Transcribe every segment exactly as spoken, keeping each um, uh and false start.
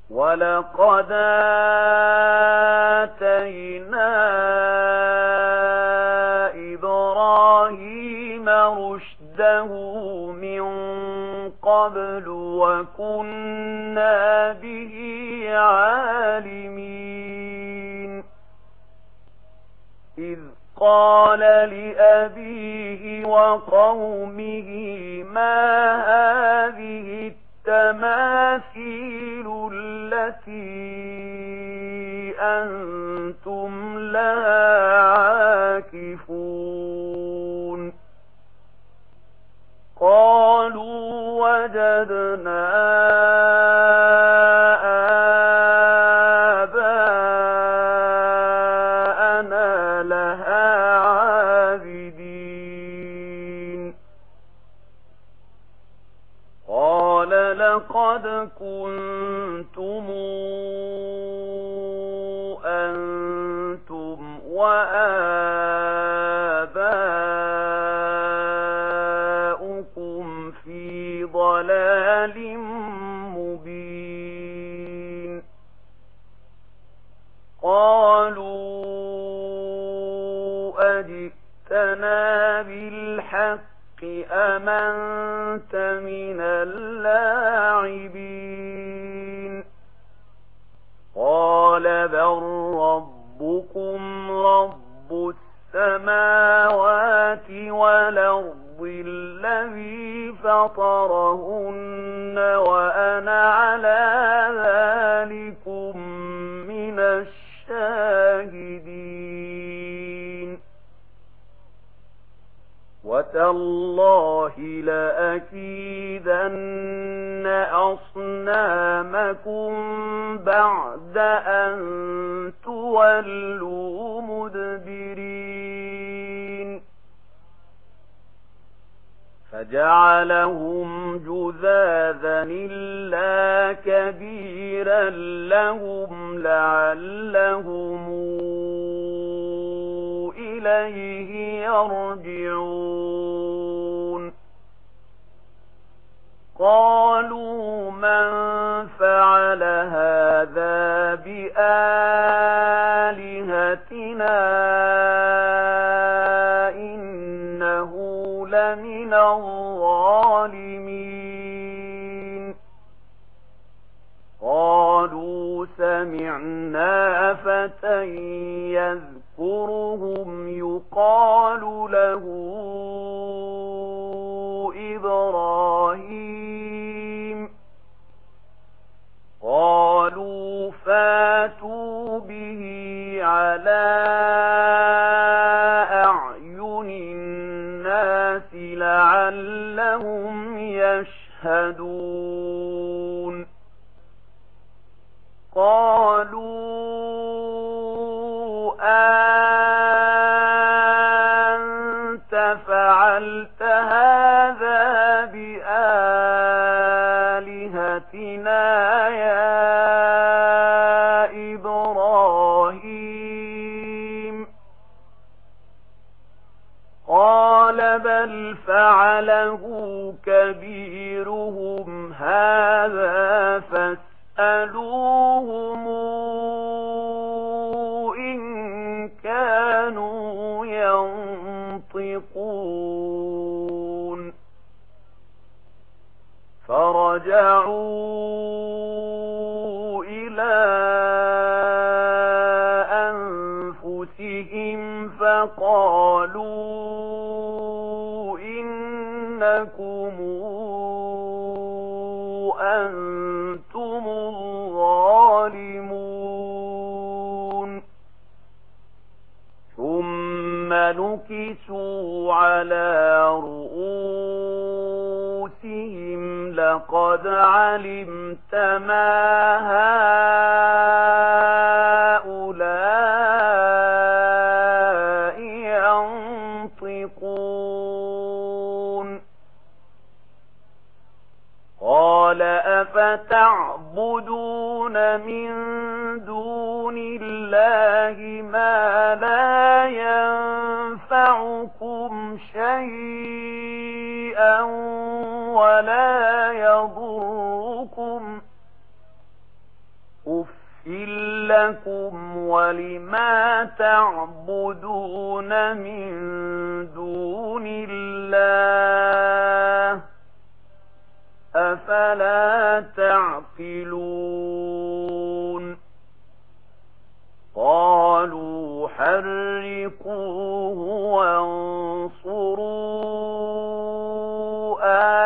ولقد آتينا إبراهيم رشده من قبل وكنا به عالمين إذ قال لأبيه وقومه ما هذه التماثيل التي أنتم لها عاكفون قالوا وجدنا آباءنا لها عابدين قال لقد كنتم أنتم وآباؤكم في ضلال مبين قالوا أجئتنا بالحق أم أنت من اللاعبين قال بل ربكم رب السماوات والأرض الذي فطرهن وأنا على ذلكم من الشاهدين وتالله لأكيدن أصنامكم بعد أن تولوا مدبرين فجعلهم جذاذا إلا كبيرا لهم لعلهم إليه يرجعون قالوا من فعل هذا بآلهتنا إنه لمن الظالمين قالوا سمعنا فتى يذكرهم يقال له إبراهيم قالوا فاتوا به على أعين الناس لعلهم يشهدون قالوا أنت فعلت هذا بآلهتنا يا إبراهيم قال بل فعله كبيرهم هذا فاسألوهم إن كانوا ينطقون فرجعوا إلى أنفسهم فقالوا إنكم أنتم الظالمون ثم نكسوا على رؤوسهم لقد علمت ما هؤلاء ينطقون قال أفتعبدون من دون الله ما لا ينفعكم شيئا ولا يضركم لكم ولما تعبدون من دون الله أفلا تعقلون قالوا حرقوه وانصروا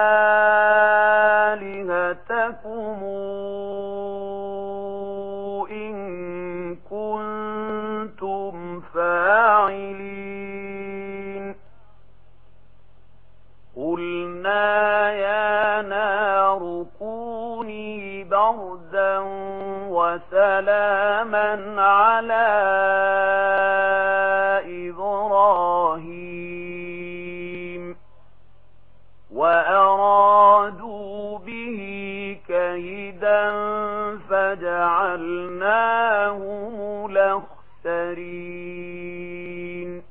آلهتكم إن كنتم فاعلين قلنا يا نار كوني بردا وسلاما على إبراهيم وأرادوا به كيدا فجعلناهم الأخسرين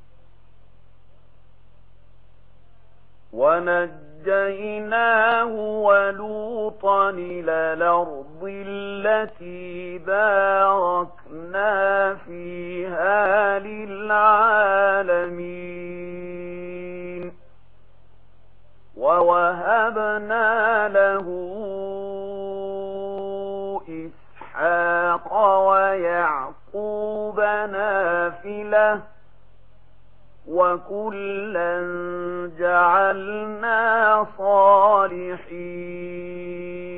ونجيناه ولوطا إلى الأرض التي باركنا فيها للعالمين ووهبنا له إسحاق ويعقوب نافلة وكلا جعلنا صالحين